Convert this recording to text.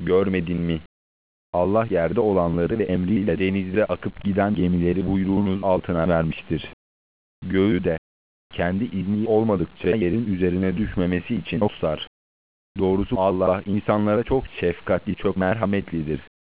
Görmedin mi? Allah yerde olanları ve emriyle denizde akıp giden gemileri buyruğunuz altına vermiştir. Göğü de, kendi izni olmadıkça yerin üzerine düşmemesi için oslar. Doğrusu Allah insanlara çok şefkatli, çok merhametlidir.